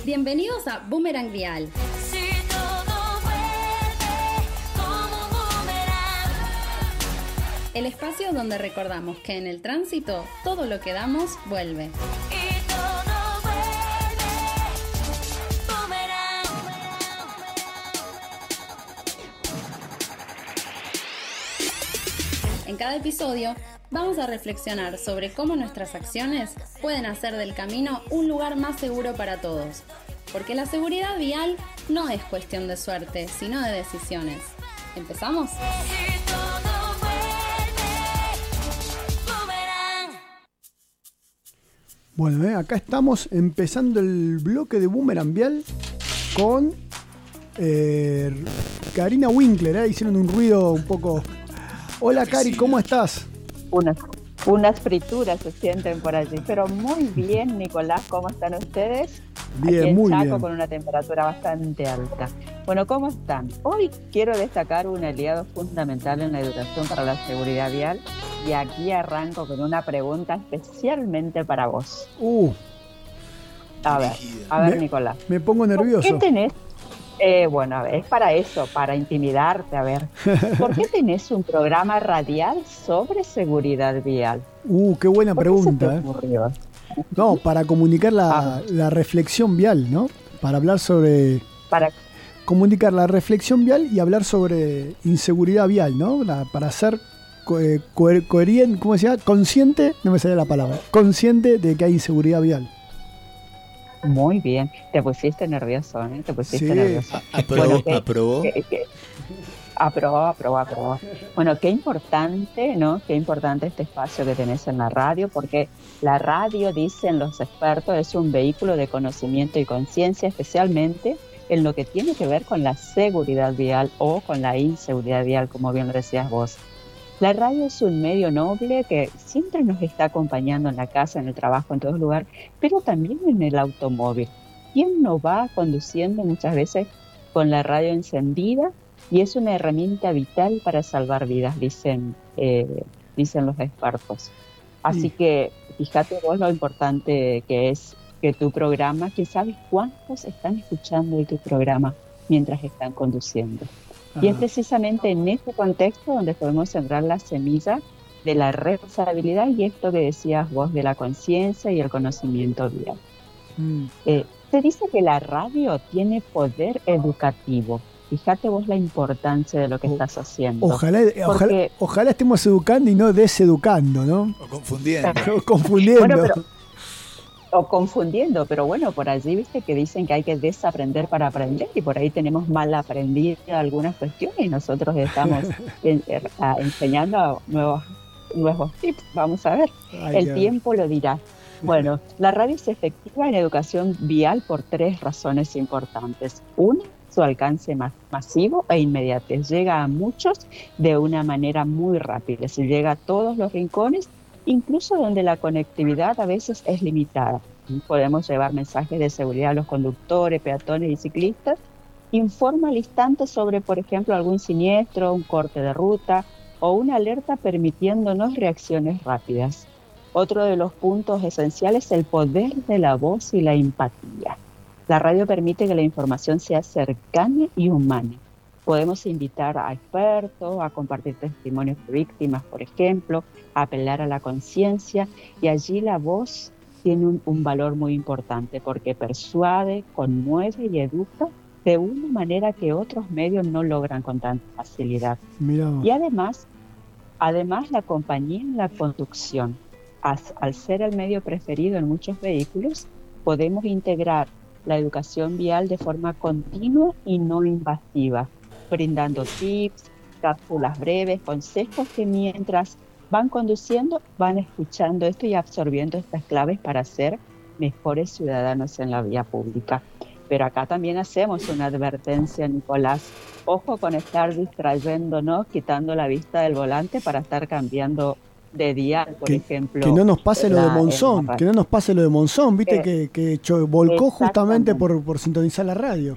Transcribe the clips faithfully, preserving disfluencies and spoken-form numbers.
Bienvenidos a Boomerang Vial. Si todo vuelve como un boomerang. El espacio donde recordamos que en el tránsito todo lo que damos vuelve. Y todo vuelve boomerang. En cada episodio vamos a reflexionar sobre cómo nuestras acciones pueden hacer del camino un lugar más seguro para todos. Porque la seguridad vial no es cuestión de suerte, sino de decisiones. ¿Empezamos? Si todo vuelve boomerang. Bueno, eh, acá estamos empezando el bloque de Boomerang Vial con eh, Karina Winkler. Eh, hicieron un ruido un poco... Hola Cari, ¿cómo estás? Unas, unas frituras se sienten por allí, pero muy bien, Nicolás, ¿cómo están ustedes? Bien, Aquí en muy Chaco bien. con una temperatura bastante alta. Bueno, ¿cómo están? Hoy quiero destacar un aliado fundamental en la educación para la seguridad vial y aquí arranco con una pregunta especialmente para vos. Uh, A ver, a ver, Me- Nicolás. me pongo ¿Qué nervioso. tenés? Eh, bueno, a ver, es para eso, para intimidarte, a ver. ¿Por qué tenés un programa radial sobre seguridad vial? Uh, qué buena ¿Por qué se te pregunta. Eh. ocurrió? No, para comunicar la, Ah. la reflexión vial, ¿no? Para hablar sobre... Para Comunicar la reflexión vial y hablar sobre inseguridad vial, ¿no? La- para ser co- eh, coher- coherente, ¿cómo se llama? Consciente, no me sale la palabra, consciente de que hay inseguridad vial. Muy bien, te pusiste nervioso, ¿eh? Te pusiste Sí. nervioso. ¿Aprobó? Bueno, que- ¿Aprobó? que- que- aprobó, aprobó, aprobó. Bueno, qué importante, ¿no? Qué importante este espacio que tenés en la radio, porque la radio, dicen los expertos, es un vehículo de conocimiento y conciencia, especialmente en lo que tiene que ver con la seguridad vial o con la inseguridad vial, como bien lo decías vos. La radio es un medio noble que siempre nos está acompañando en la casa, en el trabajo, en todo lugar, pero también en el automóvil. ¿Quién no va conduciendo muchas veces con la radio encendida? Y es una herramienta vital para salvar vidas, dicen, eh, dicen los expertos. Así Sí. que fíjate vos lo importante que es que tu programa, que sabes cuántos están escuchando de tu programa mientras están conduciendo. Y es Ah, precisamente en este contexto donde podemos sembrar la semilla de la responsabilidad y esto que decías vos de la conciencia y el conocimiento vial. mm. Eh, se dice que la radio tiene poder educativo. Fíjate vos la importancia de lo que O- estás haciendo. Ojalá, ojalá, Porque- ojalá estemos educando y no deseducando, ¿no? O confundiendo. Confundiendo. Bueno, pero- O confundiendo, pero bueno, por allí viste que dicen que hay que desaprender para aprender y por ahí tenemos mal aprendido algunas cuestiones y nosotros estamos en- er- a- enseñando nuevos, nuevos tips. Vamos a ver. Ay, El qué- tiempo lo dirá. Bueno, la radio es efectiva en educación vial por tres razones importantes. Una, su alcance ma- masivo e inmediatez. Llega a muchos de una manera muy rápida. Se llega a todos los rincones, incluso donde la conectividad a veces es limitada. Podemos llevar mensajes de seguridad a los conductores, peatones y ciclistas. Informa al instante sobre, por ejemplo, algún siniestro, un corte de ruta o una alerta permitiéndonos reacciones rápidas. Otro de los puntos esenciales es el poder de la voz y la empatía. La radio permite que la información sea cercana y humana. Podemos invitar a expertos, a compartir testimonios de víctimas, por ejemplo, a apelar a la conciencia y allí la voz tiene un, un valor muy importante porque persuade, conmueve y educa de una manera que otros medios no logran con tanta facilidad. Mirá vos. Y además, además la compañía en la conducción. As- al ser el medio preferido en muchos vehículos, podemos integrar la educación vial de forma continua y no invasiva, brindando tips, cápsulas breves, consejos que mientras van conduciendo van escuchando esto y absorbiendo estas claves para ser mejores ciudadanos en la vía pública. Pero acá también hacemos una advertencia, Nicolás. Ojo con estar distrayéndonos, quitando la vista del volante para estar cambiando de dial, por Que- ejemplo. Que no nos pase en lo de la- en la Monzón, radio. que no nos pase lo de Monzón, viste Eh, que, que cho- volcó justamente exactamente. por, por sintonizar la radio.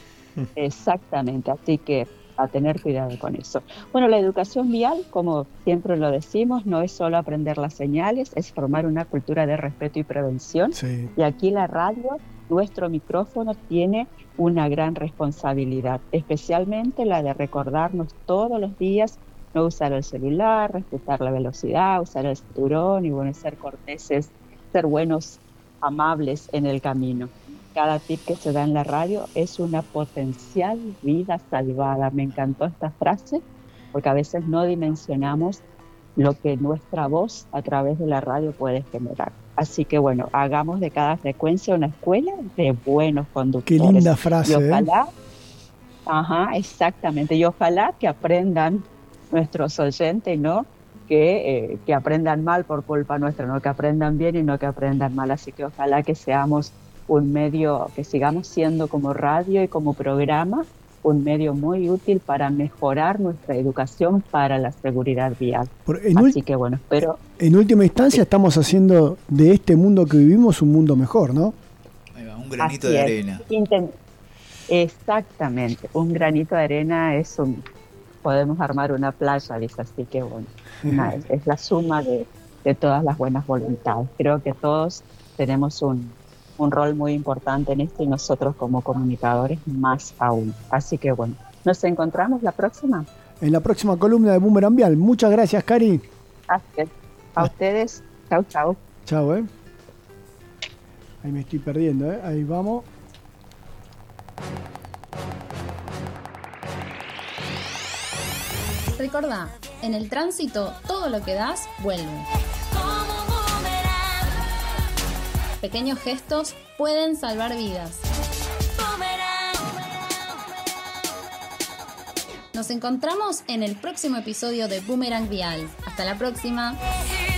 Exactamente, así que a tener cuidado con eso. Bueno, la educación vial, como siempre lo decimos, no es solo aprender las señales, es formar una cultura de respeto y prevención. Sí. Y aquí la radio nuestro micrófono tiene una gran responsabilidad, especialmente la de recordarnos todos los días no usar el celular, respetar la velocidad, usar el cinturón y bueno, ser corteses, ser buenos, amables en el camino. Cada tip que se da en la radio es una potencial vida salvada. Me encantó esta frase porque a veces no dimensionamos lo que nuestra voz a través de la radio puede generar. Así que bueno, hagamos de cada frecuencia una escuela de buenos conductores. Qué linda frase, y ojalá, ¿eh? Ajá, exactamente. Y ojalá que aprendan nuestros oyentes, ¿no? Que, eh, que aprendan mal por culpa nuestra, no que aprendan bien y no que aprendan mal. Así que ojalá que seamos un medio, que sigamos siendo como radio y como programa, un medio muy útil para mejorar nuestra educación para la seguridad vial. Por- en, Así ul- que bueno, espero, en última instancia estamos haciendo de este mundo que vivimos un mundo mejor, ¿no? Ahí va, un granito así de es. arena. Inten- Exactamente, un granito de arena es un, podemos armar una playa, dice, así que bueno, una- es, es la suma de, de todas las buenas voluntades. Creo que todos tenemos un, un rol muy importante en esto y nosotros como comunicadores más aún. Así que bueno, nos encontramos la próxima. En la próxima columna de Boomerang Vial. Muchas gracias, Cari. Así es. A ustedes, chau chau. Chao, ¿eh? Ahí me estoy perdiendo, ¿eh? Ahí vamos. Recordá, en el tránsito todo lo que das vuelve. Como un boomerang, Pequeños gestos pueden salvar vidas. boomerang. Nos encontramos en el próximo episodio de Boomerang Vial. Hasta la próxima. Y